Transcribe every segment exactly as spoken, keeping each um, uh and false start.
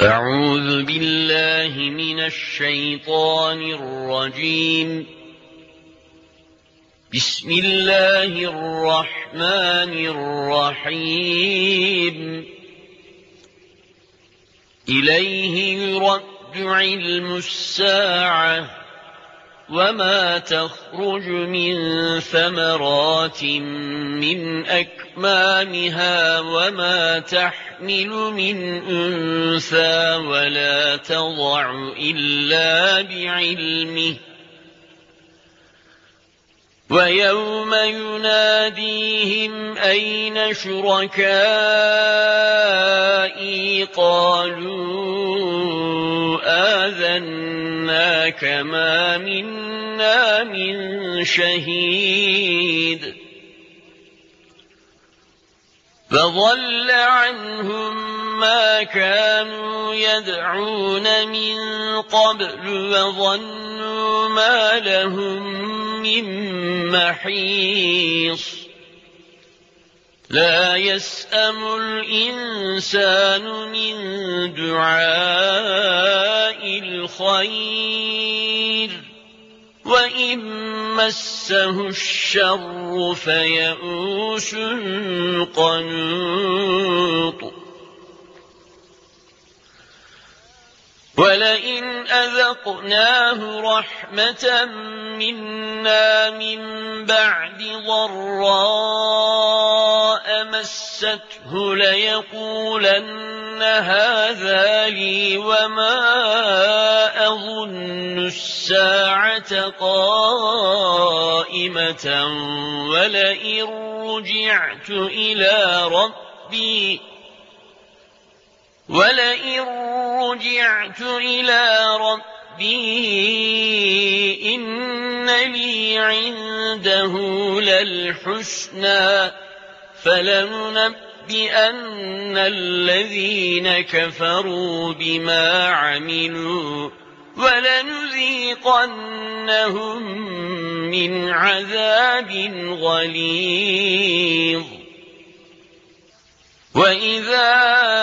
أعوذ بالله من الشيطان الرجيم. بسم الله الرحمن الرحيم. إليه يرد علم الساعة وما تخرج من ثمرات من أكمامها وما تحمل من أنثى ولا تضع إلا بعلمه، ويوم يناديهم أين شركائي قالوا آذناك ما منا من شهيد، فضل عنهم ما كانوا يدعون من قبل وظنوا ما لهم من محيص. لا يسأم الإنسان من دعاء الخير وإن مسه الشر فيئوس قنوط. ولئن أذقناه رحمة منا من بعد ضراء مسته ليقولن هذا لي وما أظن الساعة قائمة ولئن رجعت إلى ربي ولئن رجعت إلى ربي إن لي عنده للحسنى فلننبئن الذين كفروا بما عملوا ولنذيقنهم من عذاب غليظ. وإذا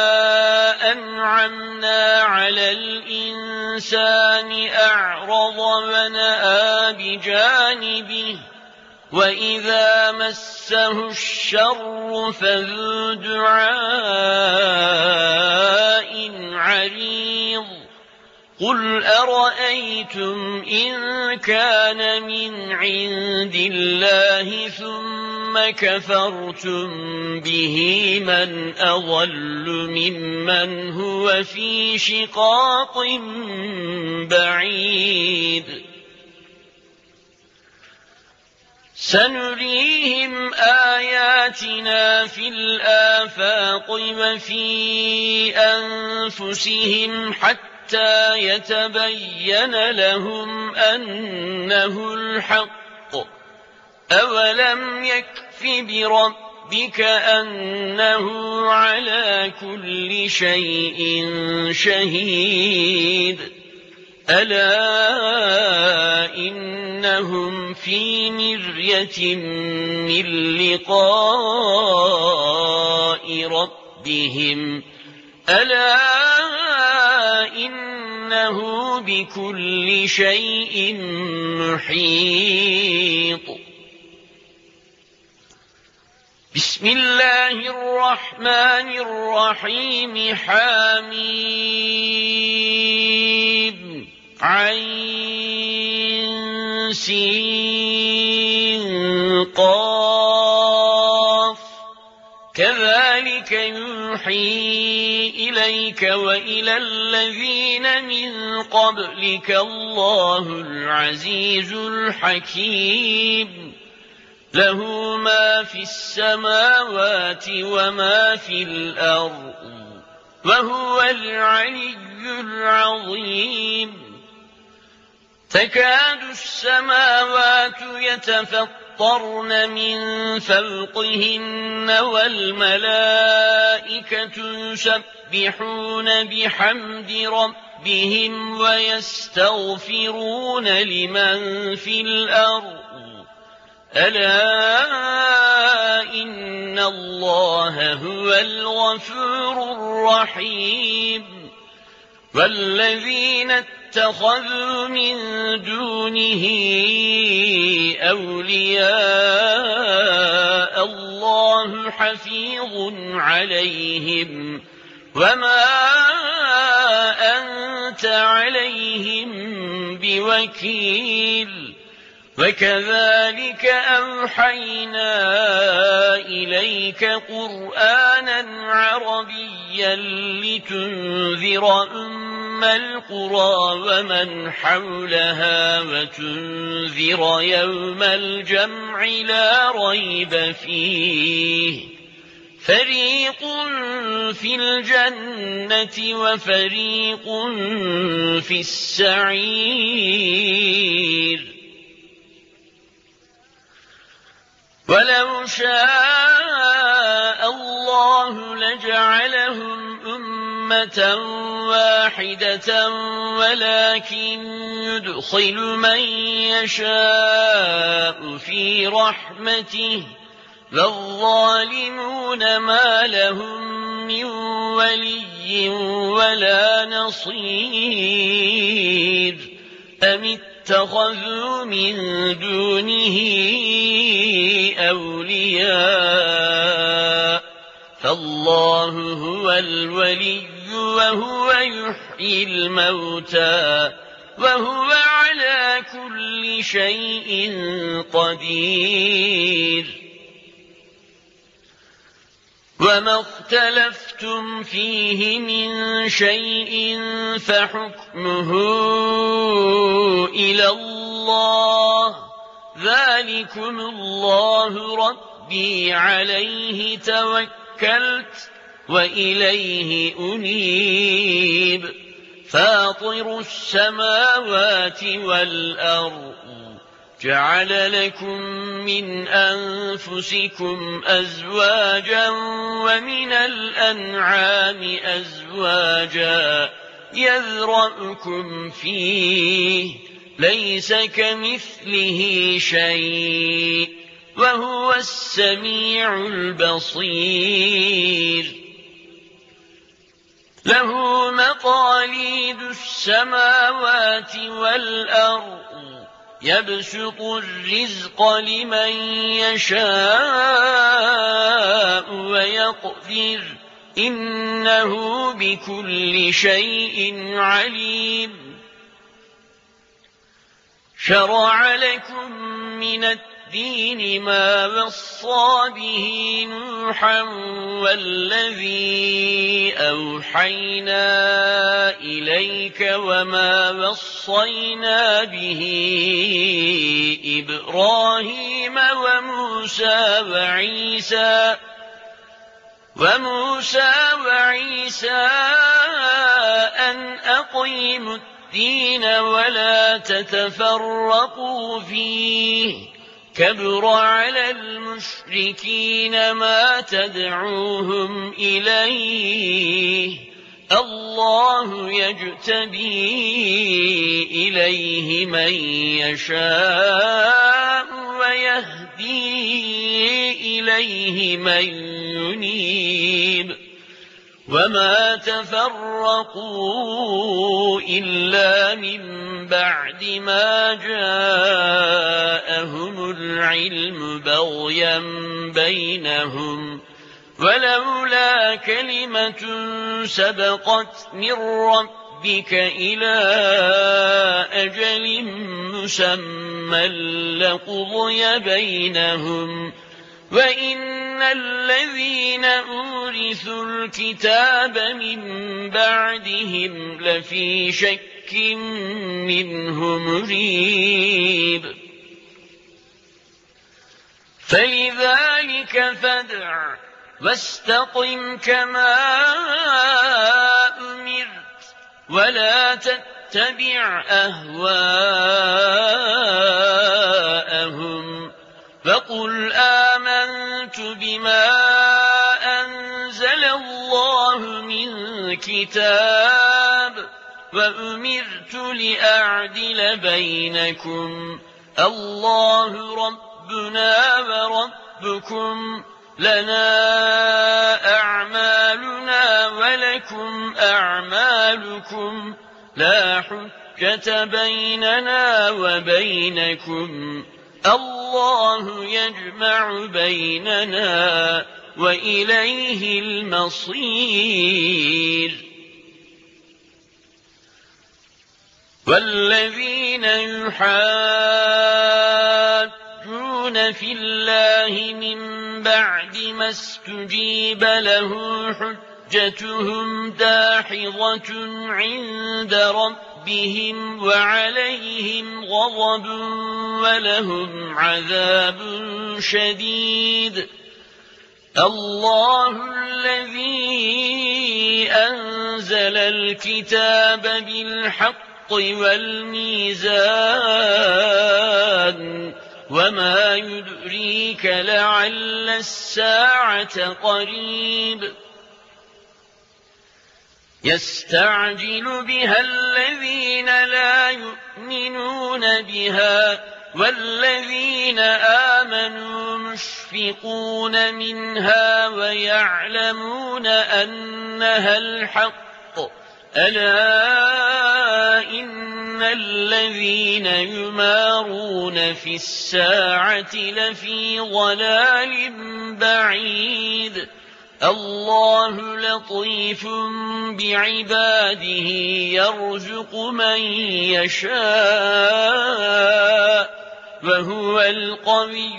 أنعمنا على الإنسان أعرض ونأى بجانبه وإذا مسه الشر فذو دعاء عريض. قل أرأيتم إن كان من عند الله ثم كفرتم به من أضل ممن هو في شقاق بعيد. سنريهم آياتنا في الآفاق وفي أنفسهم حتى حتى يتبين لهم أنه الحق. أولم يكف بربك أنه على كل شيء شهيد. ألا إنهم في مرية من لقاء ربهم ألا إنه بكل شيء محيط. بسم الله الرحمن الرحيم. حميم عين سين قاف كذلك يوحي إليك وإلى الذين من قبلك الله العزيز الحكيم. له ما في السماوات وما في الأرض وهو العلي العظيم. تكاد السماوات يتفطرن من فوقهن والملائكة يسبحون بحمد ربهم ويستغفرون لمن في الأرض ألا إن الله هو الغفور الرحيم. والذين اتخذوا من دونه أولياء الله حفيظ عليهم وما أنت عليهم بوكيل وكذلك أوحينا إليك قرآنا عربيا لتنذر أم القرى ومن حولها وتنذر يوم الجمع لا ريب فيه فريق في الجنة وفريق في السعير ولو شاء الله لجعلهم أمة واحدة ولكن يدخل من يشاء في رحمته والظالمون ما لهم من ولي ولا نصير أم اتخذوا من دونه أولياء فالله هو الولي وهو يحيي الموتى وهو على كل شيء قدير وما اختلفتم فيه من شيء فحكمه إلى الله ذلكم الله ربي عليه توكلت وإليه أنيب فاطر السماوات والأرض جعل لكم من أنفسكم أزواجا ومن الأنعام أزواجا يذرأكم فيه ليس كمثله شيء وهو السميع البصير له مقاليد السماوات والأرض يبسط الرزق لمن يشاء ويقدر إنه بكل شيء عليم شرع لكم من الدين ما وصى به نوحا والذي أوحينا إليك وما وصينا به إبراهيم وموسى وعيسى وموسى وعيسى أن أقيموا الدين ولا تتفرقوا فيه كبر على المشركين ما تدعوهم إليه الله يجتبي إليه من يشاء ويهدي إليه من ينيب وما تفرقوا إلا من بعد ما جاءهم العلم بغيا بينهم ولولا كلمة سبقت من ربك إلى أجل مسمى لقضي بينهم وإن الذين أورثوا الكتاب من بعدهم لفي شك منه مريب فلذلك فادع واستقم كما أمرت ولا تتبع أهواءهم فقل آمنت بما أنزل الله من كتاب وأمرت لأعدل بينكم الله ربنا وربكم لنا أعمالنا ولكم أعمالكم لا حجة بيننا وبينكم الله يجمع بيننا وإليه المصير والذين يحاجون في الله من بعد ما استجيب له حجتهم داحضة عند ربهم وعليهم غضب ولهم عذاب شديد الله الذي أنزل الكتاب بالحق والميزان وما يدريك لعل الساعة قريب يستعجل بها الذين لا يؤمنون بها والذين آمنوا مشفقون منها ويعلمون أنها الحق ألا إن الذين يمارون في الساعة لفي ضلال بعيد الله لطيف بعباده يرزق من يشاء وهو القوي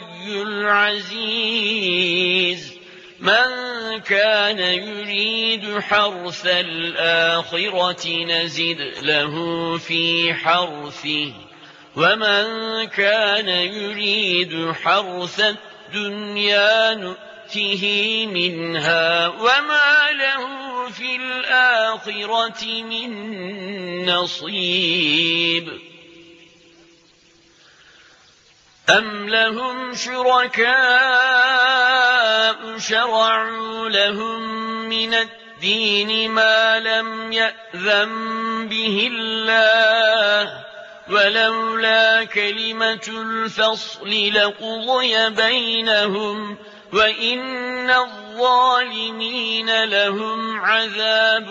العزيز من كان يريد حرث الآخرة نزد له في حرثه ومن كان يريد حرث الدنيا نؤته منها وما له في الآخرة من نصيب أم لهم شركاء شرعوا لهم من الدين ما لم يأذن به الله ولولا كلمة الفصل لقضي بينهم وإن الظالمين لهم عذاب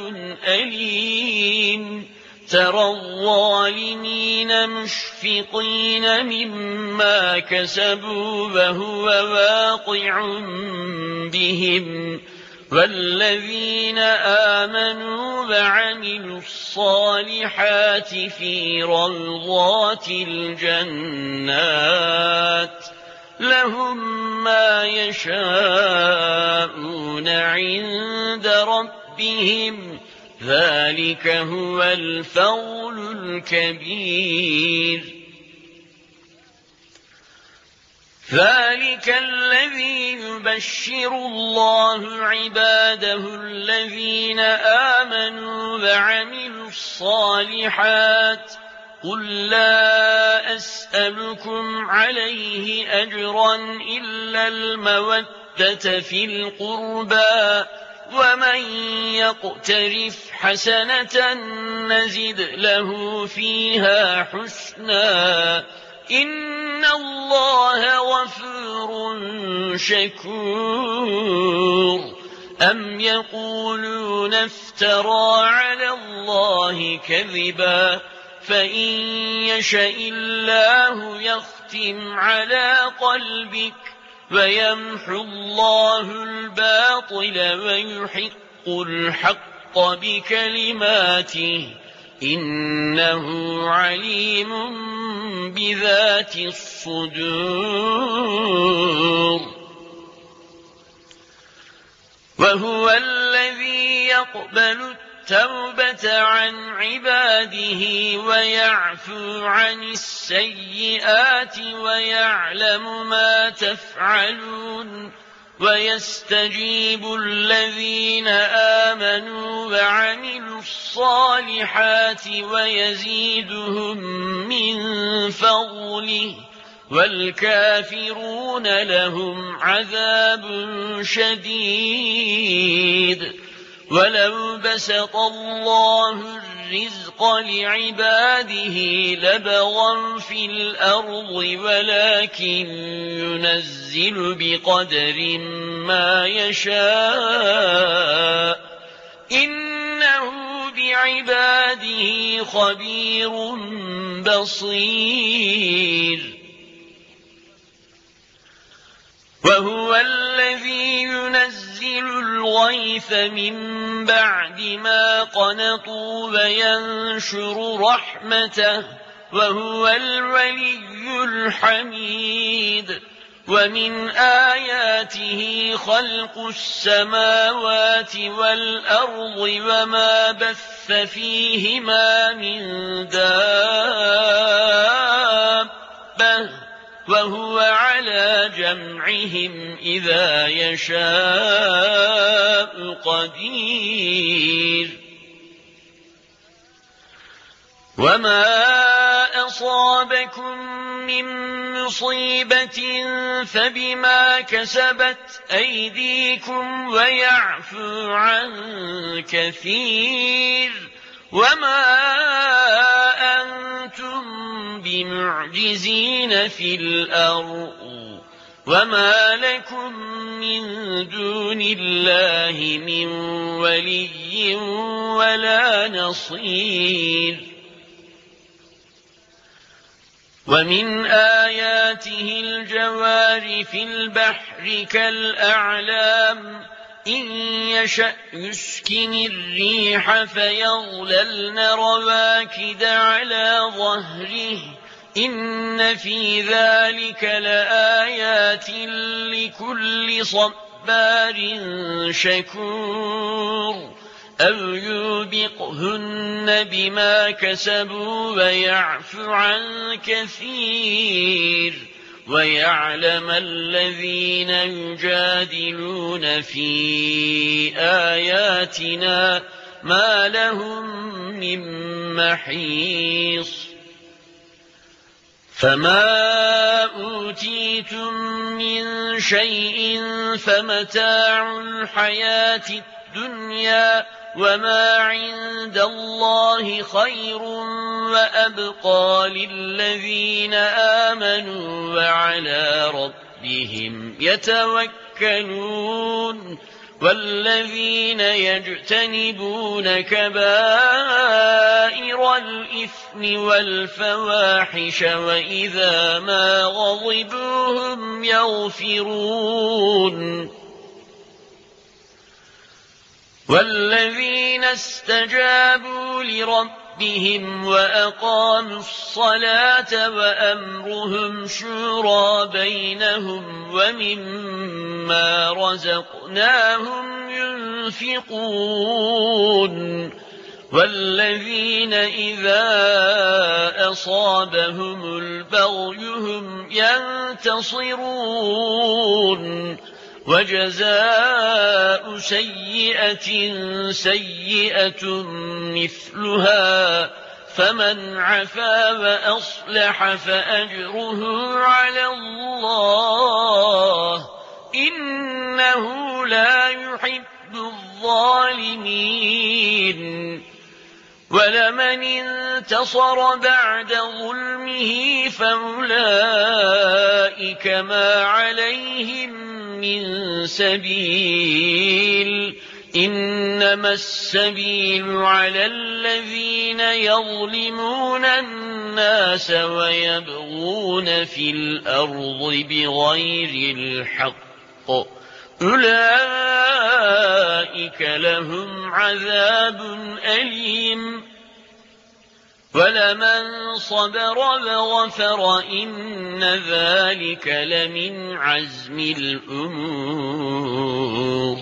أليم ترى الظالمين مشفقين مما كسبوا وهو واقع بهم والذين آمنوا وعملوا الصالحات في روضات الجنات لهم ما يشاءون عند ربهم ذلك هو الفضل الكبير ذلك الذي يبشر الله عباده الذين آمنوا وعملوا الصالحات قل لا أسألكم عليه أجرا إلا المودة في القربى ومن يقترف حسنة نزد له فيها حسنا إن الله غفور شكور أم يقولون افترى على الله كذبا فإن يشاء الله يختم على قلبك ويمحو الله الباطل ويحق الحق بكلماته إنه عليم بذات الصدور وهو الذي يقبل التوبة عن عباده ويعفو عن السيئات ويعلم ما تفعلون ويستجيب الذين آمنوا وعملوا الصالحات ويزيدهم من فضله والكافرون لهم عذاب شديد ولو بسط الله الرزق لعباده لبغوا في الأرض ولكن ينزل بقدر ما يشاء إنه بعباده خبير بصير وهو الذي ينزل الغيث من بعد ما قنطوا وينشر رحمته وهو الولي الحميد ومن آياته خلق السماوات والأرض وما بث فيهما من دابة وهو على جمعهم إذا يشاء قدير وما أصابكم من مصيبة فبما كسبت أيديكم ويعفو عن كثير وما أنتم بمعجزين في الأرض وما لكم من دون الله من ولي ولا نصير ومن آياته الجوار في البحر كالأعلام إن يشأ يسكن الريح فيظللن رواكد على ظهره إن في ذلك لآيات لكل صبار شكور أو يوبقهن بما كسبوا ويعفو عن كثير ويعلم الذين يجادلون في آياتنا ما لهم من محيص فما أوتيتم من شيء فمتاع الحياة الدنيا وما عند الله خير وأبقى للذين آمنوا وعلى ربهم يتوكلون والذين يجتنبون كبائر الإثم والفواحش وإذا ما غضبوا هم يغفرون والذين استجابوا لربهم وأقاموا الصلاة وأمرهم شورى بينهم ومما رزقناهم ينفقون والذين إذا أصابهم البغي هم ينتصرون وجزاء سيئة سيئة مثلها فمن عفا وأصلح فأجره على الله إنه لا يحب الظالمين ولمن انتصر بعد ظلمه فأولئك ما عليهم من سبيل إنما السبيل على الذين يظلمون الناس ويبغون في الأرض بغير الحق أولئك لهم عذاب أليم ولمن صبر وغفر إن ذلك لمن عزم الأمور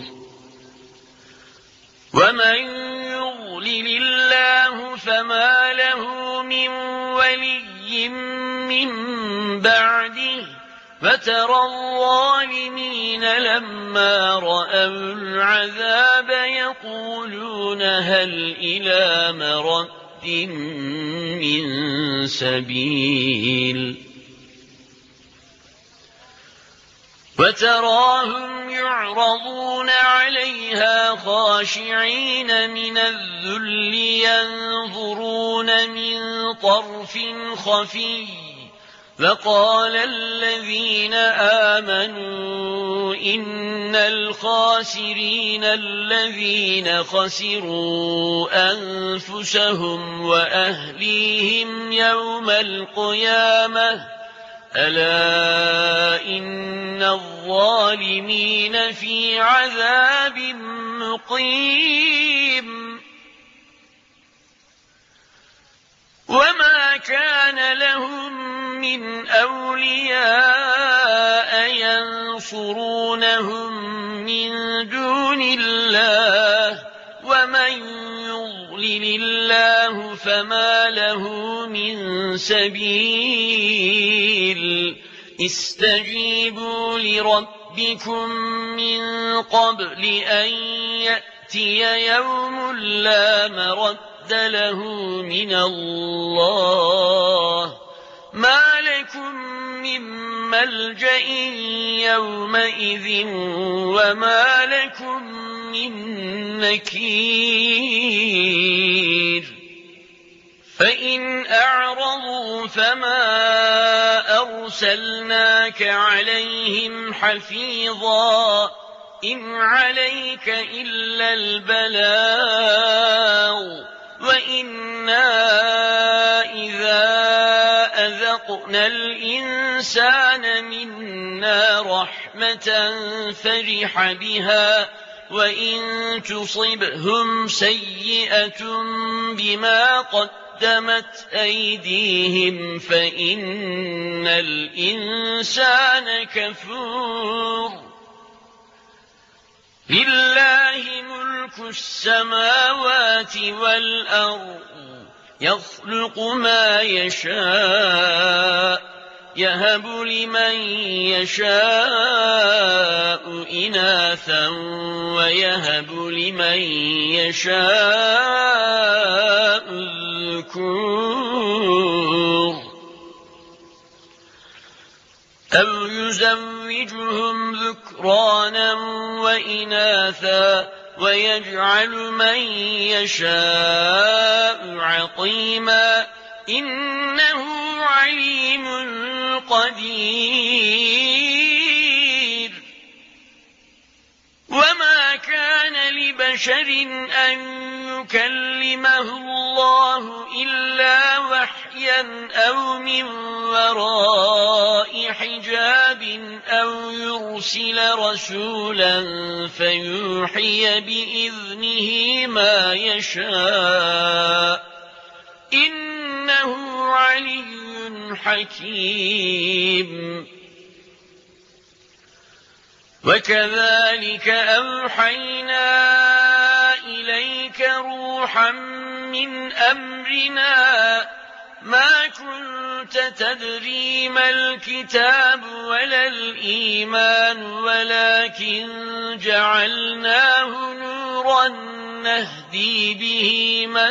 ومن يضلل الله فما له من ولي من بعده فترى الظالمين لما رأوا العذاب يقولون هل إلى مرد من سبيل وتراهم يعرضون عليها خاشعين من الذل ينظرون من طرف خفي فقال الذين آمنوا إن الخاسرين الذين خسروا أنفسهم وأهليهم يوم القيامة ألا إن الظالمين في عذاب مقيم وما كان لهم من أولياء ينصرونهم من دون الله ومن يضلل الله فما له من سبيل استجيبوا لربكم من قبل أن يأتي يوم لا مرد له من الله ما لكم من ملجأ يومئذ وما لكم من نكير فإن أعرضوا فما أرسلناك عليهم حفيظا إن عليك إلا البلاغ وإنا إذا أذقنا الإنسان منا رحمة فرح بها وإن تصبهم سيئة بما قدمت أيديهم فإن الإنسان كفور لله ملك السماوات والأرض يخلق ما يشاء يهب لمن يشاء إناثا ويهب لمن يشاء الذكور أو يزوجهم ذكرانا وإناثا ويجعل من يشاء عقيما إنه عليم قدير وما كان لبشر أن يكلمه الله إلا وحيا أو من وراء حجاب أو يرسل رسولا فيوحي بإذنه ما يشاء إنه علي حكيم وكذلك أوحينا إليك روحا من أمرنا ما كنت تدري ما الكتاب ولا الإيمان ولكن جعلناه نورا نهدي به من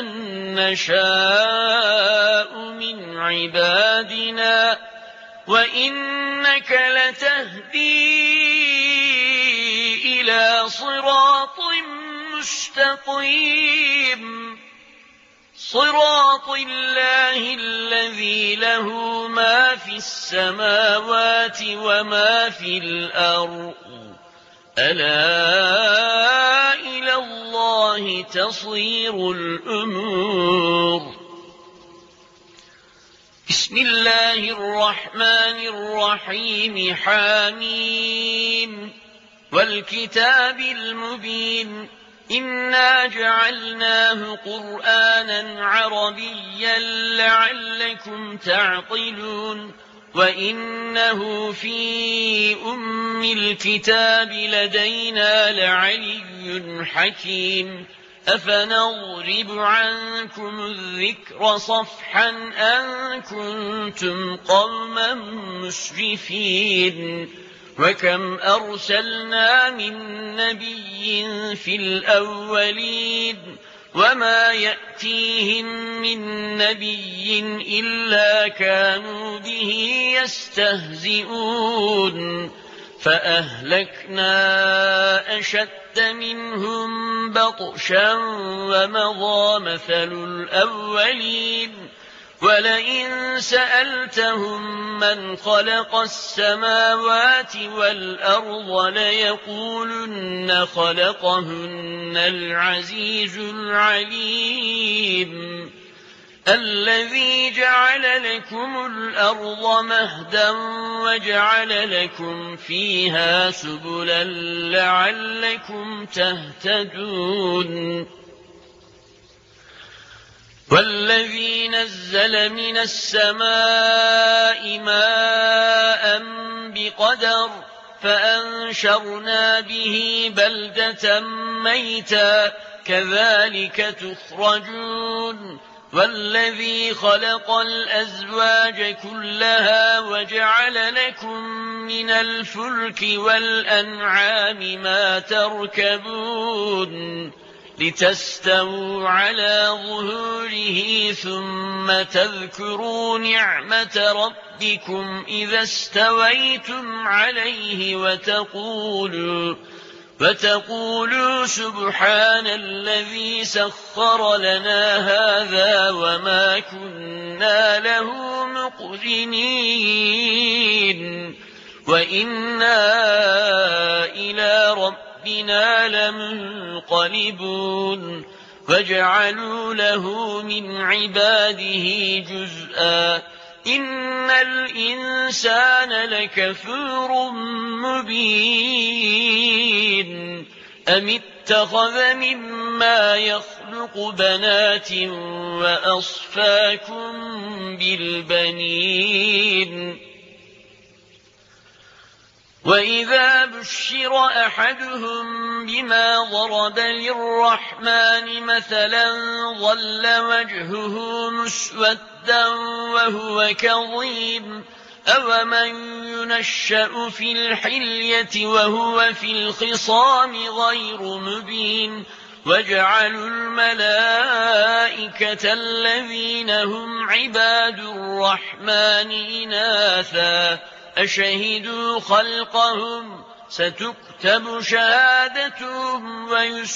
نشاء من عبادنا وإنك لتهدي إلى صراط مستقيم صراط الله الذي له ما في السماوات وما في الأرض ألا إلى الله تصير الأمور بسم الله الرحمن الرحيم حاميم والكتاب المبين إنا جعلناه قرآنا عربيا لعلكم تعقلون وإنه في أم الكتاب لدينا لعلي حكيم أفنضرب عنكم الذكر صفحا أن كنتم قوما مسرفين وكم أرسلنا من نبي في الأولين وما يأتيهم من نبي إلا كانوا به يستهزئون فأهلكنا أشد منهم بطشا ومضى مثل الأولين ولئن سألتهم من خلق السماوات والأرض ليقولن خلقهن العزيز العليم الذي جعل لكم الأرض مهدا وجعل لكم فيها سبلا لعلكم تهتدون والذي نزل من السماء ماء بقدر فأنشرنا به بلدة ميتا كذلك تخرجون والذي خلق الأزواج كلها وجعل لكم من الفلك والأنعام ما تركبون لتستووا على ظهوره ثم تذكروا نعمة ربكم إذا استويتم عليه وتقولوا وتقولوا سبحان الذي سخر لنا هذا وما كنا له مقرنين وإنا إلى ربنا لمنقلبون وجعلوا له من عباده جزءا إن الإنسان لكفور مبين أم اتخذ مما يخلق بنات وأصفاكم بالبنين وإذا بشر أحدهم بما ضرب للرحمن مثلا ظل وجهه مسودا وهو كظيم أومن ينشأ في الحلية وهو في الخصام غير مبين وجعلوا الملائكة الذين هم عباد الرحمن إناثا أشهدوا خلقهم ستكتب شهادتهم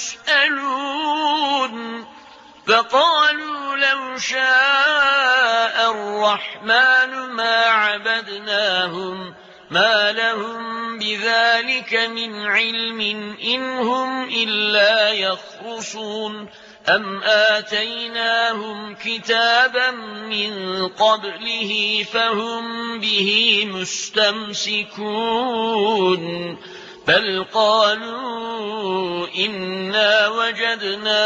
ويسألون فقالوا لو شاء الرحمن ما عبدناهم ما لهم بذلك من علم إن هم إلا يخرصون أم آتيناهم كتابا من قبله فهم به مستمسكون بل قالوا إنا وجدنا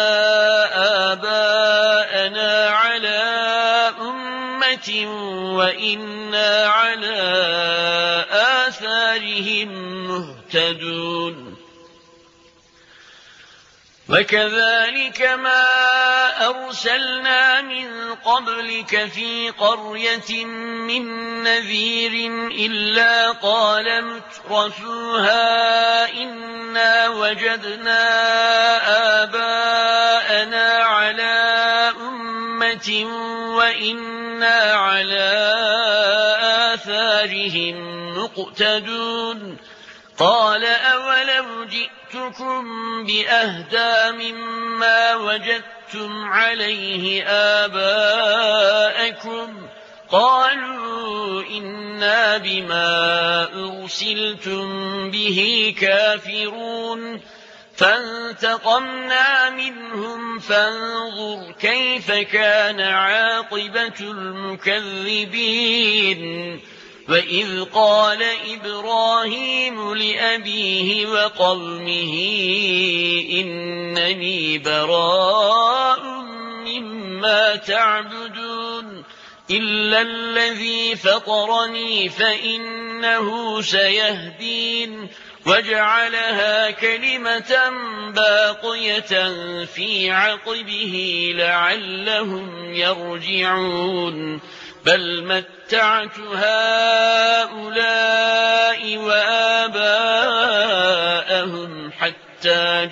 آباءنا على أمة وإنا على آثارهم مهتدون وكذلك ما أرسلنا من قبلك في قرية من نذير إلا قال مترفوها إنا وجدنا آباءنا على أمة وإنا على آثارهم مقتدون قال أولو جئتكم بأهدى مما وجدتم عليه آباءكم قالوا إنا بما أرسلتم به كافرون فانتقمنا منهم فانظر كيف كان عاقبة المكذبين وإذ قال إبراهيم لأبيه وقومه إنني براء مما تعبدون إلا الذي فطرني فإنه سيهدين وجعلها كلمة باقية في عقبه لعلهم يرجعون بل متعت هؤلاء وآباءهم حتى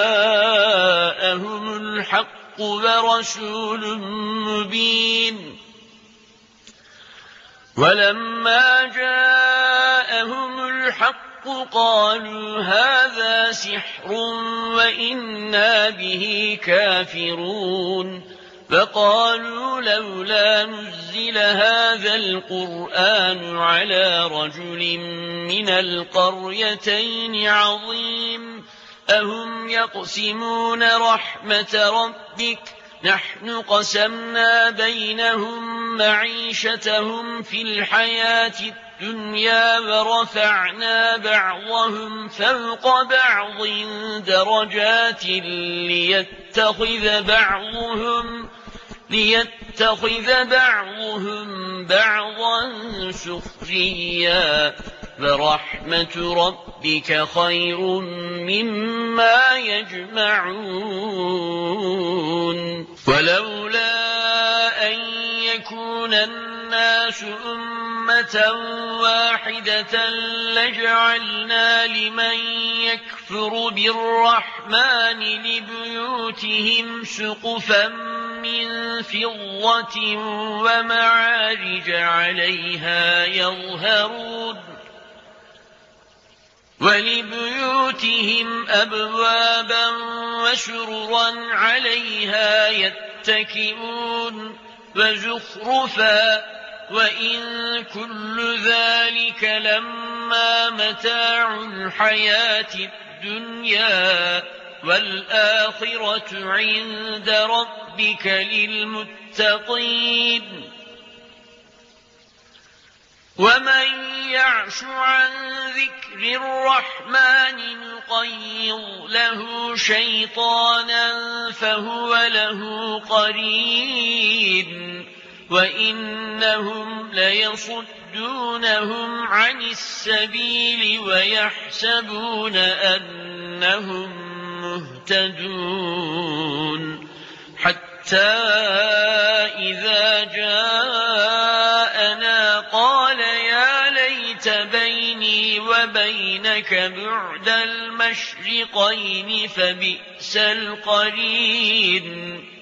جاءهم الحق ورسول مبين ولما جاءهم الحق الحق قالوا هذا سحر وإنا به كافرون فقالوا لولا نزل هذا القرآن على رجل من القريتين عظيم أهم يقسمون رحمة ربك نحن قسمنا بينهم معيشتهم في الحياة الدنيا ورفعنا بعضهم فوق بعض درجات ليتخذ بعضهم ليتخذ بعضهم بعضا سخريا ورحمة ربك خير مما يجمعون ولولا أن يكون الناس أمة واحدة لجعلنا لمن يكفر بالرحمن لبيوتهم سقفا من فضة ومعارج عليها يظهرون ولبيوتهم أبوابا وسررا عليها يتكئون وزخرفا وإن كل ذلك لما متاع الحياة الدنيا والآخرة عند ربك للمتقين ومن يعش عن ذكر الرحمن نقيض له شيطانا فهو له قرين وإنهم ليصدونهم عن السبيل ويحسبون أنهم مهتدون حتى إذا جاءنا قال يا ليت بيني وبينك بعد المشرقين فبئس القرين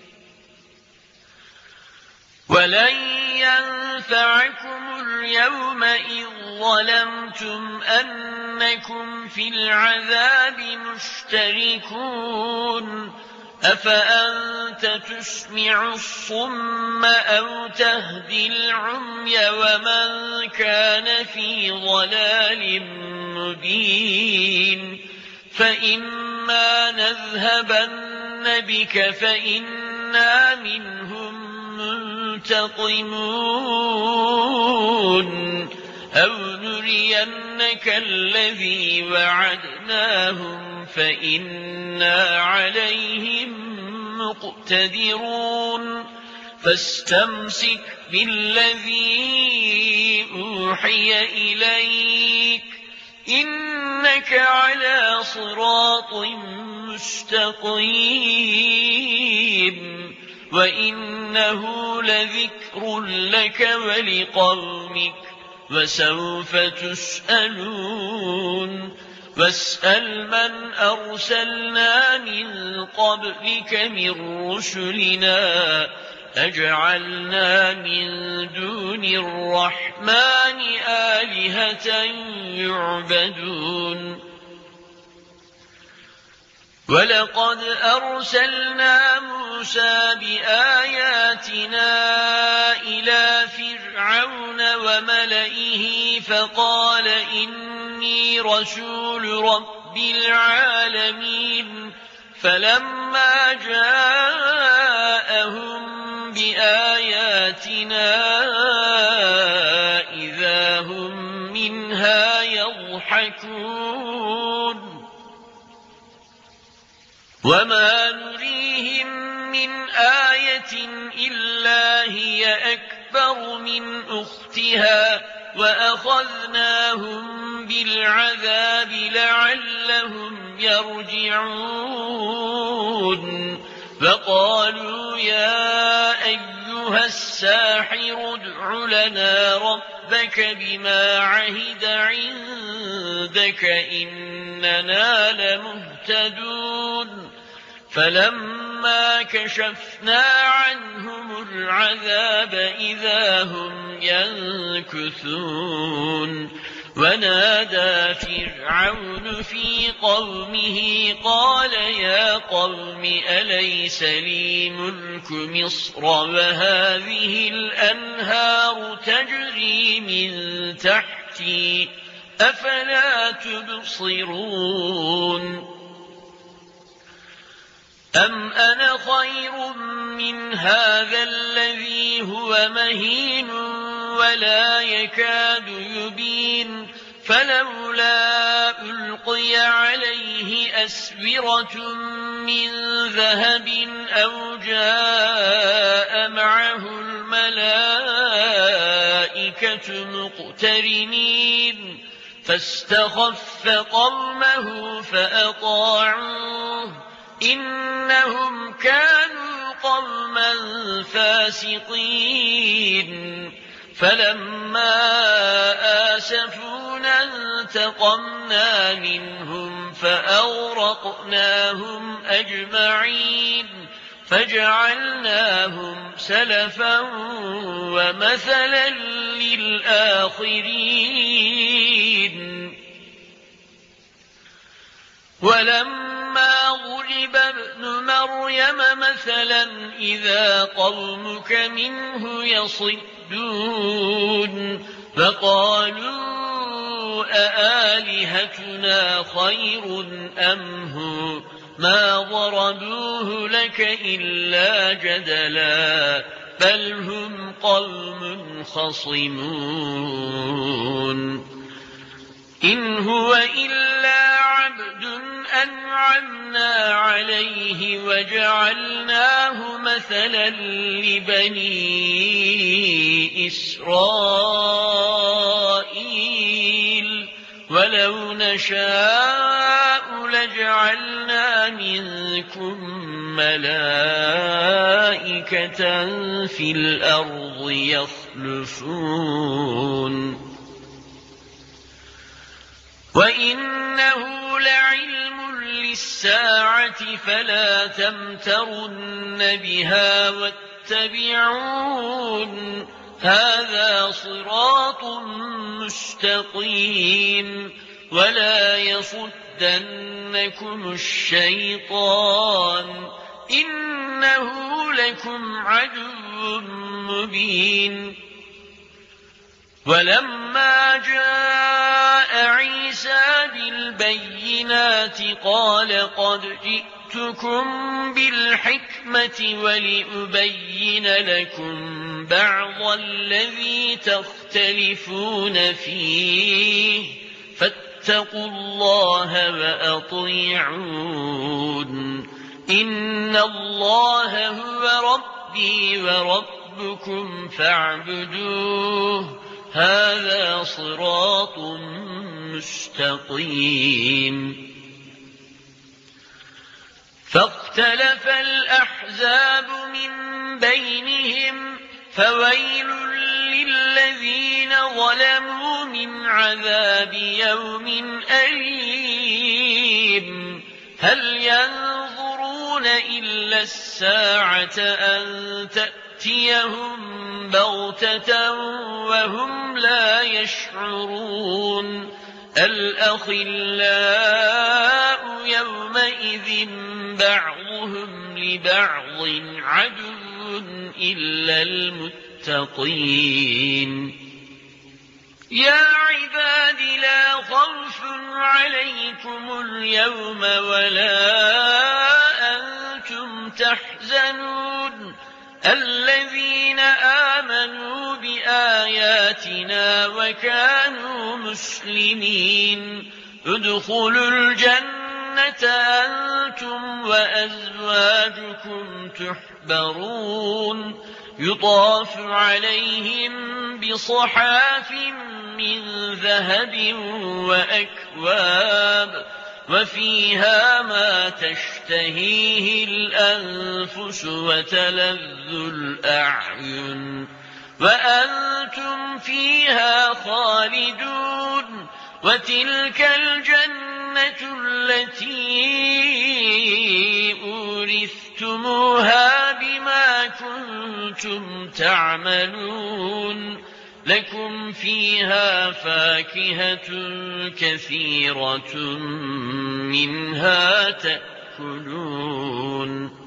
ولن ينفعكم اليوم إذ ظلمتم أنكم في العذاب مشتركون أفأنت تسمع الصم أو تهدي العمي ومن كان في ضلال مبين فإما نذهبن بك فإنا منهم منتقمون أو نرينك الذي وعدناهم فإنا عليهم مقتدرون فاستمسك بالذي أوحي إليك إنك على صراط مستقيم وإنه لذكر لك ولقومك وسوف تسألون واسأل من أرسلنا من قبلك من رسلنا أجعلنا من دون الرحمن آلهة يعبدون ولقد أرسلنا موسى بآياتنا إلى فرعون وملئه فقال إني رسول رب العالمين فلما جاءهم بآياتنا إذا هم منها يضحكون وما نريهم من آية إلا هي أكبر من أختها وأخذناهم بالعذاب لعلهم يرجعون فقالوا يا أيها الساحر ادع لنا ربك بما عهد عندك إننا لمهتدون فلما كشفنا عنهم العذاب إذا هم ينكثون ونادى فرعون في قومه قال يا قوم أليس لي ملك مصر وهذه الأنهار تجري من تحتي أفلا تبصرون أم أنا خير من هذا الذي هو مهين ولا يكاد يبين فلولا ألقي عليه أسورة من ذهب أو جاء معه الملائكة مقترنين فاستخف قومه فأطاعوه إنهم كانوا قوما فاسقين فلما آسفونا انتقمنا منهم فأغرقناهم أجمعين فجعلناهم سلفا ومثلا للآخرين ولما ضرب ابن مريم مثلا إذا قومك منه يصدون فقالوا أآلهتنا خير أم هو ما ضربوه لك إلا جدلا بل هم قوم خصمون إن هو إلا عبد أنعمنا عليه وجعلناه مثلا لبني إسرائيل ولو نشاء لجعلنا منكم ملائكة في الأرض يخلفون وإنه لعلم للساعة فلا تمترن بها واتبعون هذا صراط مستقيم ولا يصدنكم الشيطان إنه لكم عدو مبين ولما جاء عيسى بالبينات قال قد جئتكم بالحكمة ولأبين لكم بعض الذي تختلفون فيه فاتقوا الله وأطيعون إن الله هو ربي وربكم فاعبدوه هذا صراط مستقيم فاختلف الأحزاب من بينهم فويل للذين ظلموا من عذاب يوم أليم هل ينظرون إلا الساعة أن تأتيهم بغتة وهم لا يشعرون الأخلاء يومئذ بعضهم لبعض عدو إلا المتقين يا عباد لا خوف عليكم اليوم ولا أنتم تحزنون الذين آمنوا بآياتنا وكانوا مسلمين ادخلوا الجنة أنتم وأزواجكم تحبرون يطاف عليهم بصحاف من ذهب وأكواب وفيها ما تشتهيه الأنفس وتلذ الأعين وأنتم فيها خالدون وتلك الجنة التي أورثتموها بما كنتم تعملون لكم فيها فاكهة كثيرة منها تأكلون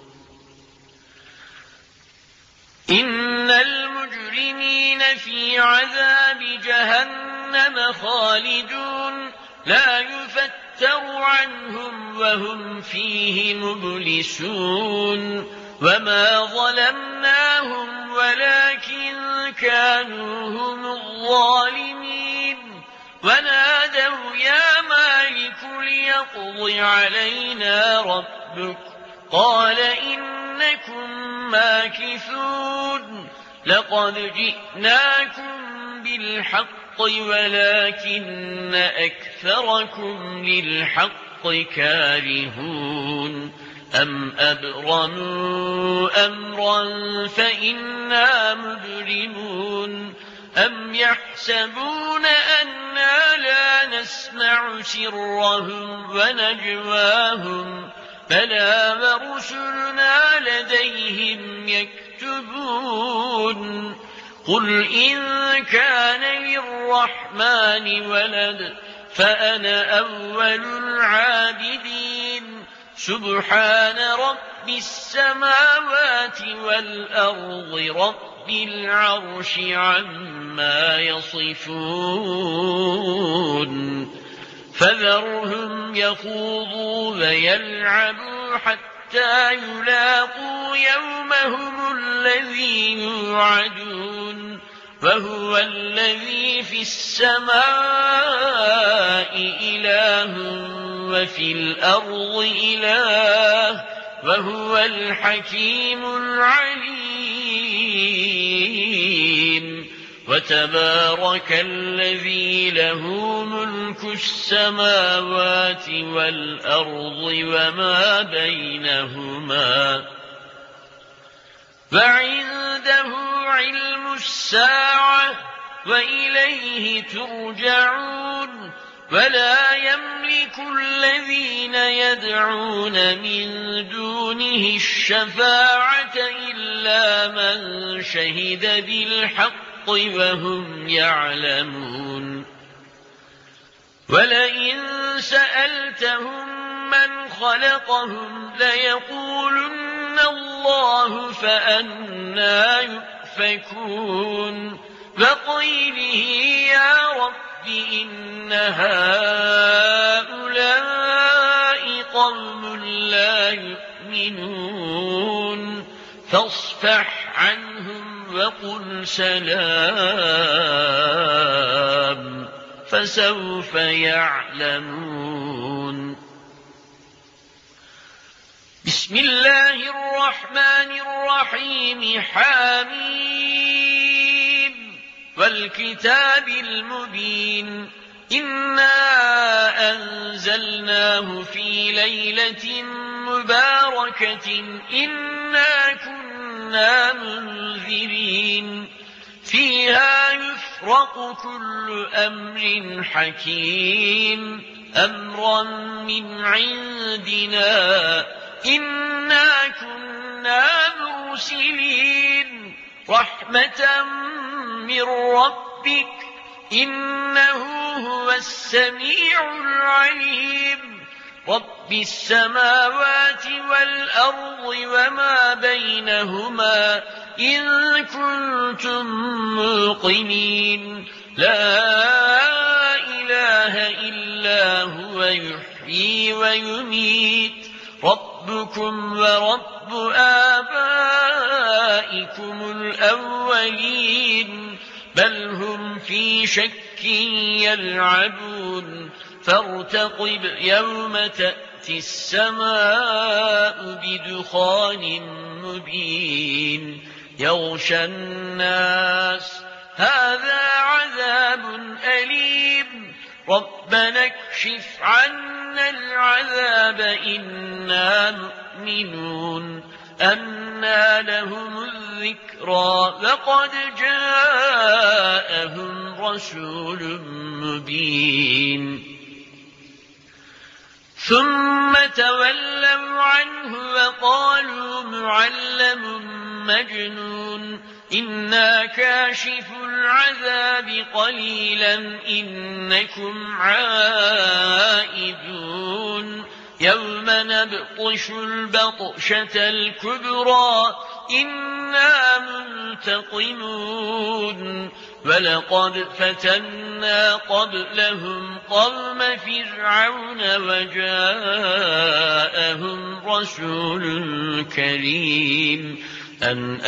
إن المجرمين في عذاب جهنم خالدون لا يفتر عنهم وهم فيه مبلسون وما ظلمناهم ولكن كانوا هم الظالمين ونادوا يا مالك ليقض علينا ربك قال إنكم ماكثون لقد جئناكم بالحق ولكن أكثركم للحق كارهون أم أبرموا أمرا فإنا مبرمون أم يحسبون أنا لا نسمع سرهم ونجواهم بلى ورسلنا لديهم يكتبون قل إن كان للرحمن ولد فأنا أول العابدين سبحان رب السماوات والأرض رب العرش عما يصفون فذرهم يخوضوا ويلعبوا حتى يلاقوا يومهم الذي يوعدون وهو الذي في السماء إله وفي الأرض إله وهو الحكيم العليم وتبارك الذي له ملك السماوات والأرض وما بينهما وعنده علم الساعة وإليه ترجعون ولا يملك الذين يدعون من دونه الشفاعة إلا من شهد بالحق وهم يعلمون ولئن سألتهم من خلقهم ليقولن الله فأنى يؤفكون وقيله يا رب إن هؤلاء قوم لا يؤمنون فاصفح عنهم وقل سلام فسوف يعلمون بسم الله الرحمن الرحيم حميم والكتاب المبين إنا أنزلناه في ليلة مباركة إنا كنا منذرين فيها يفرق كل أمر حكيم أمرا من عندنا إنا كنا مرسلين رحمة من ربك إنه هو السميع العليم رب السماوات والأرض وما بينهما إن كنتم موقنين لا إله إلا هو يحيي ويميت ربكم ورب آبائكم الأولين بل هم في شك يلعبون فارتقب يوم تأتي السماء بدخان مبين يغشى الناس هذا عذاب أليم ربنا اكشف عنا العذاب إنا مؤمنون أنى لهم الذكرى وقد جاءهم رسول مبين ثم تولوا عنه وقالوا معلم مجنون إنا كاشف العذاب قليلا إنكم عائدون يوم نبطش البطشة الكبرى إنا منتقمون ولقد فتنا قبلهم قوم فرعون وجاءهم رسول كريم أن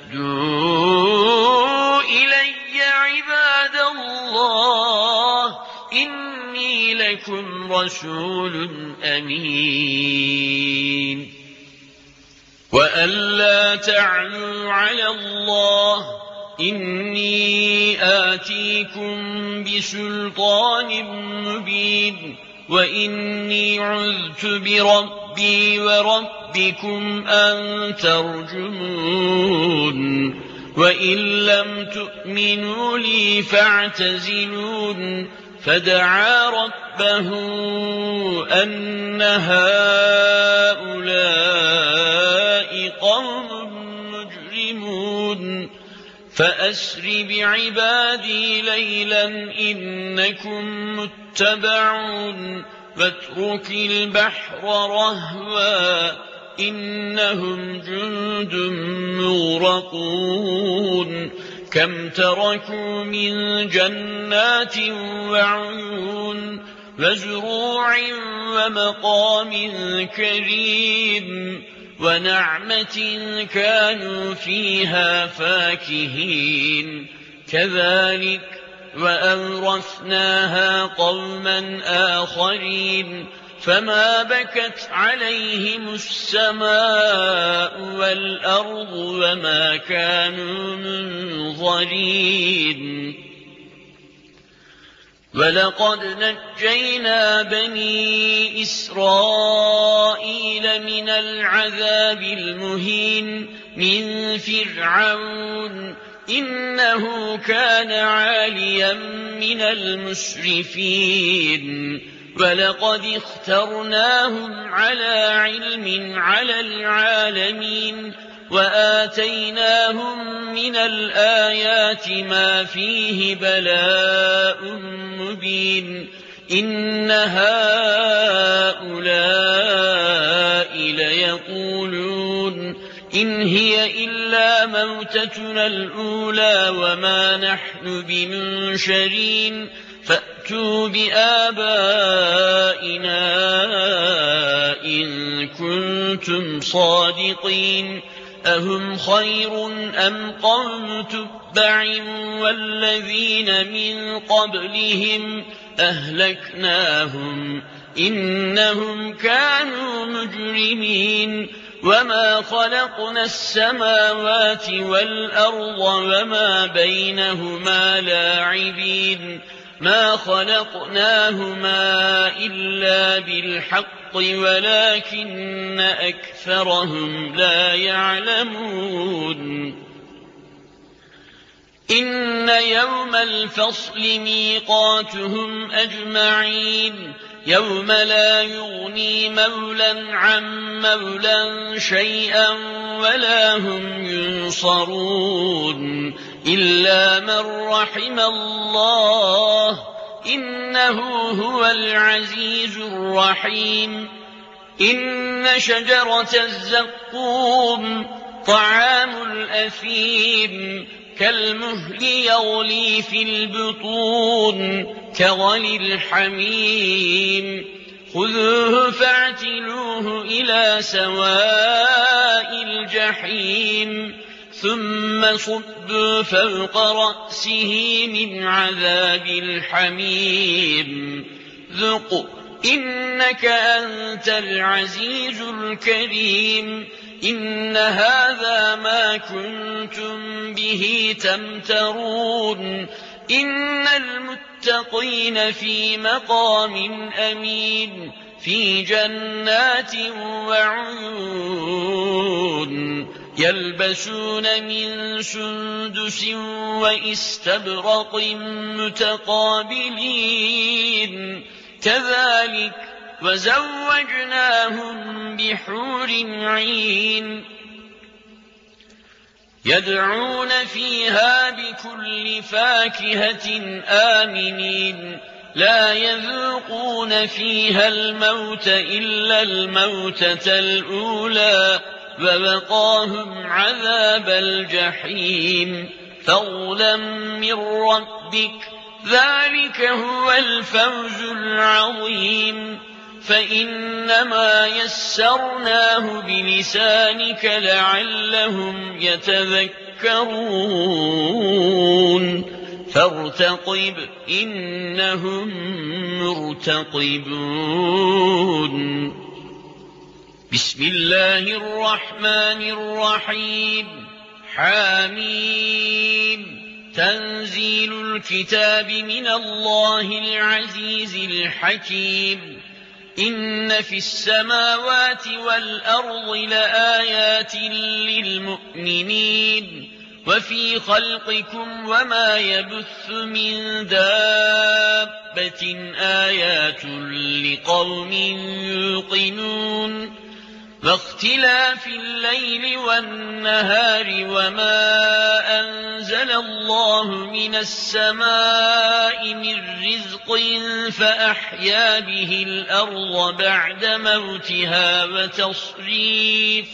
أدوا إلي عباد الله إني لكم رسول أمين وأن لا تعلوا على الله إني آتيكم بسلطان مبين وإني عذت بربي وربكم أن ترجمون وإن لم تؤمنوا لي فاعتزلون فدعا ربه أن هؤلاء قوم مجرمون فأسر بعبادي ليلا إنكم متبعون واترك البحر رهوا إنهم جند مغرقون كم تركوا من جنات وعيون وزروع ومقام كريم ونعمة كانوا فيها فاكهين كذلك وأورثناها قوما آخرين فما بكت عليهم السماء والأرض وما كانوا منظرين ولقد نجينا بني إسرائيل من العذاب المهين من فرعون إنه كان عاليا من المسرفين ولقد اخترناهم على علم على العالمين وآتيناهم من الآيات ما فيه بلاء مبين إن هؤلاء ليقولون إن هي إلا موتتنا الأولى وما نحن بمنشرين فأتوا بآبائنا إن كنتم صادقين أهم خير أم قوم تبع والذين من قبلهم أهلكناهم إنهم كانوا مجرمين وما خلقنا السماوات والأرض وما بينهما لاعبين ما خلقناهما إلا بالحق ولكن أكثرهم لا يعلمون إن يوم الفصل ميقاتهم أجمعين يوم لا يغني مولى عن مولى شيئا ولا هم ينصرون إلا من رحم الله إنه هو العزيز الرحيم إن شجرة الزقوم طعام الأثيم كالمهل يغلي في البطون كغلي الحميم خذوه فاعتلوه إلى سواء الجحيم ثم صبوا فوق رأسه من عذاب الحميم ذق إنك أنت العزيز الكريم إن هذا ما كنتم به تمترون إن المتقين في مقام أمين في جنات وعيون يلبسون من سندس وإستبرق متقابلين كذلك وزوجناهم بحور عين يدعون فيها بكل فاكهة آمنين لا يذوقون فيها الموت إلا الموتة الأولى ووقاهم عذاب الجحيم فضلا من ربك ذلك هو الفوز العظيم فإنما يسرناه بلسانك لعلهم يتذكرون فارتقب إنهم مرتقبون بسم الله الرحمن الرحيم حميم تنزيل الكتاب من الله العزيز الحكيم إن في السماوات والأرض لآيات للمؤمنين وفي خلقكم وما يبث من دابة آيات لقوم يوقنون واختلاف الليل والنهار وما أنزل الله من السماء من رزق فأحيا به الأرض بعد موتها وتصريف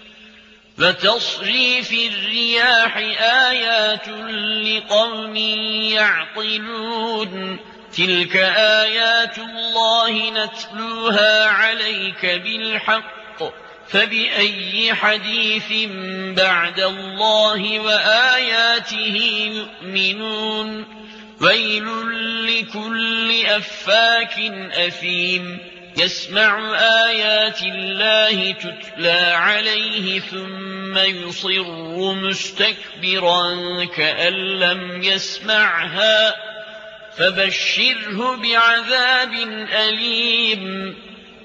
وتصريف الرياح آيات لقوم يعقلون تلك آيات الله نتلوها عليك بالحق فبأي حديث بعد الله وآياته يؤمنون ويل لكل أفاك أثيم يسمع آيات الله تتلى عليه ثم يصر مستكبرا كأن لم يسمعها فبشره بعذاب أليم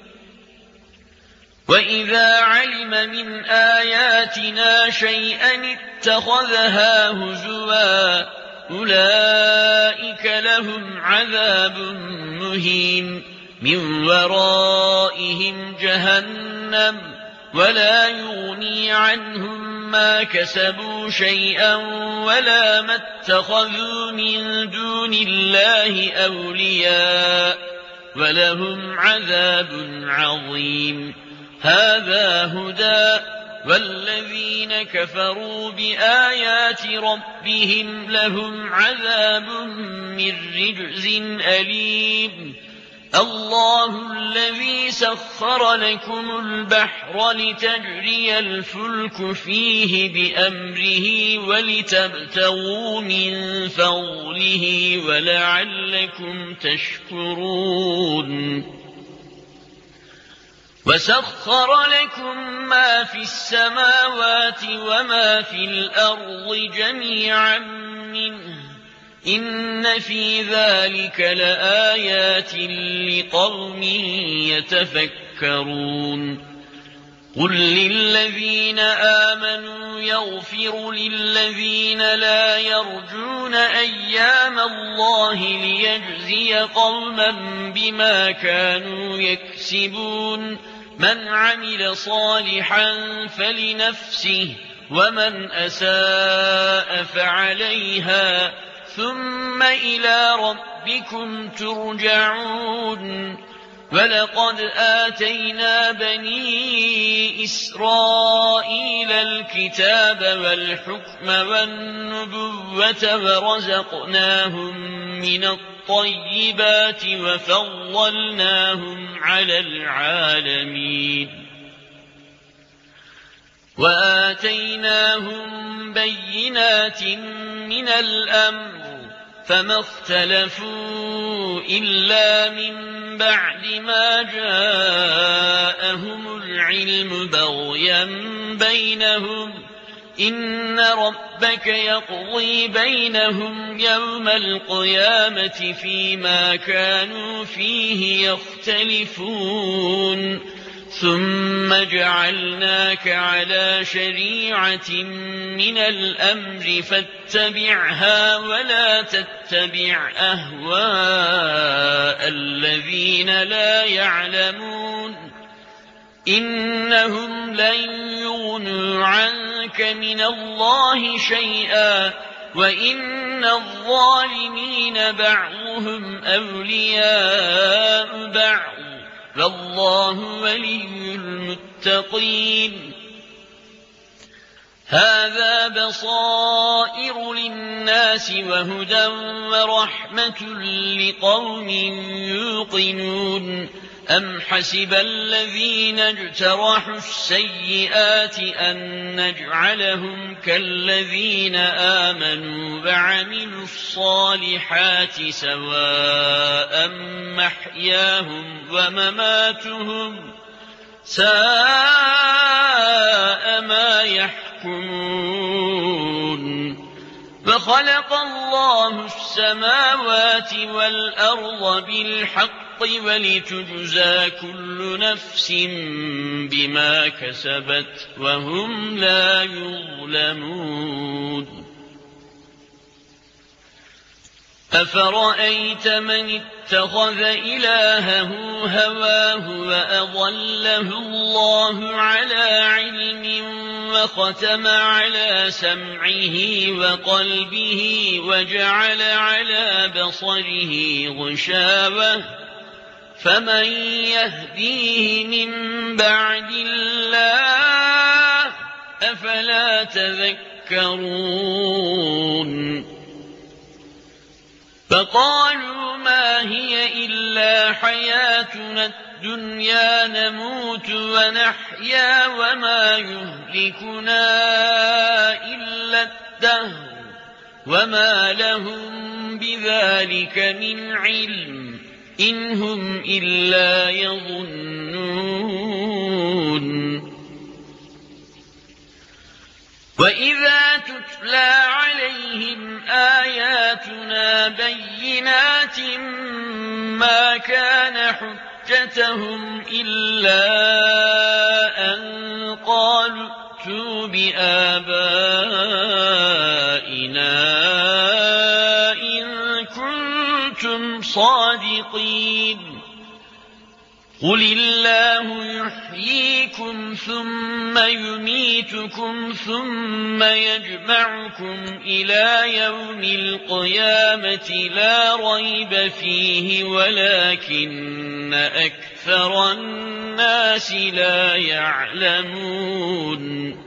وإذا علم من آياتنا شيئا اتخذها هزوا أولئك لهم عذاب مهين من ورائهم جهنم ولا يغني عنهم ما كسبوا شيئا ولا ما اتخذوا من دون الله أولياء ولهم عذاب عظيم هذا هدى والذين كفروا بآيات ربهم لهم عذاب من رجز أليم الله الذي سخر لكم البحر لتجري الفلك فيه بأمره ولتبتغوا من فضله ولعلكم تشكرون وسخر لكم ما في السماوات وما في الأرض جميعا منه إن في ذلك لآيات لقوم يتفكرون قل للذين آمنوا يغفروا للذين لا يرجون أيام الله ليجزي قوما بما كانوا يكسبون من عمل صالحا فلنفسه ومن أساء فعليها ثم إلى ربكم ترجعون ولقد آتينا بني إسرائيل الكتاب والحكم والنبوة ورزقناهم من الطيبات وفضلناهم على العالمين وآتيناهم بينات من الأمر فما اختلفوا إلا من بعد ما جاءهم العلم بغيا بينهم إن ربك يقضي بينهم يوم القيامة فيما كانوا فيه يختلفون ثم جعلناك على شريعة من الأمر فاتبعها ولا تتبع أهواء الذين لا يعلمون إنهم لن يغنوا عنك من الله شيئا وإن الظالمين بعضهم أولياء بعض والله ولي المتقين. هذا بصائر للناس وهدى ورحمة لقوم يوقنون. أم حسب الذين اجترحوا السيئات أن نجعلهم كالذين آمنوا وعملوا الصالحات سواء محياهم ومماتهم ساء ما يحكمون. وخلق الله السماوات والأرض بالحق ولتجزى كل نفس بما كسبت وهم لا يظلمون. أفرأيت من اتخذ إلهه هواه وأضله الله على علم وختم على سمعه وقلبه وجعل على بصره غشاوة فمن يهديه من بعد الله أفلا تذكرون. فقالوا ما هي إلا حياتنا الدنيا نموت ونحيا وما يهلكنا إلا الدهر وما لهم بذلك من علم إن هم إلا يظنون. وإذا تتلى عليهم آياتنا بينات ما كان حجتهم إلا أن قالوا ائتوا بآبائنا إن كنتم صادقين. قل الله يحييكم ثم يميتكم ثم يجمعكم إلى يوم القيامة لا ريب فيه ولكن أكثر الناس لا يعلمون.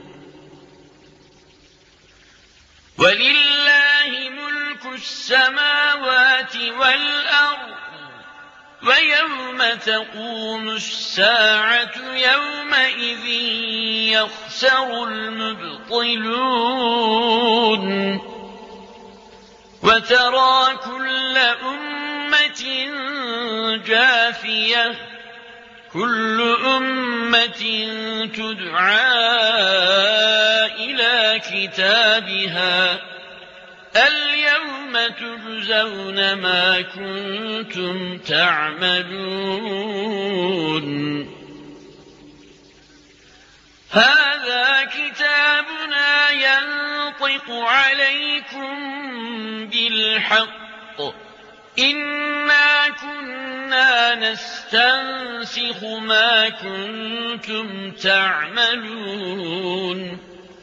ولله ملك السماوات والأرض ويوم تقوم الساعة يومئذ يخسر المبطلون. وترى كل أمة جاثية كل أمة تدعى إلى كتابها اليوم تجزون ما كنتم تعملون. هذا كتابنا ينطق عليكم بالحق إنا كنا نستنسخ ما كنتم تعملون.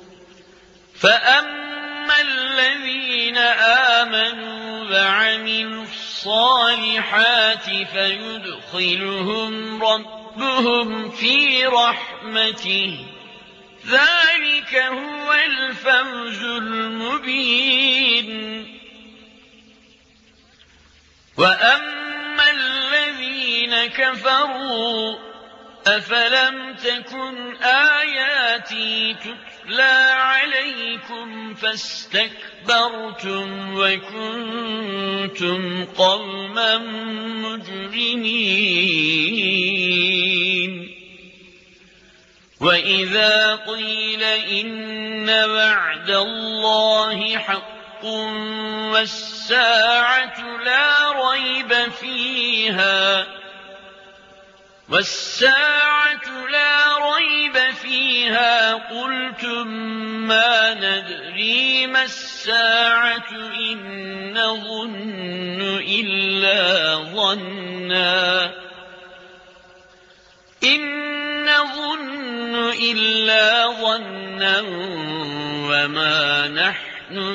فأما الذين آمنوا وعملوا الصالحات فيدخلهم ربهم في رحمته ذلك هو الفوز المبين. وأما الذين كفروا أفلم تكن آياتي تتلى عليكم فاستكبرتم وكنتم قوما مجرمين. وإذا قيل إن وعد الله حق والساعة لا ريب فيها والساعة لا ريب فيها قلتم ما ندري ما الساعة إن نظن إلا ظنا إن نظن إلا ظنا وما نحن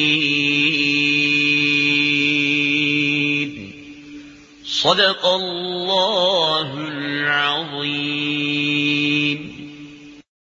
بمستيقنين. صدق الله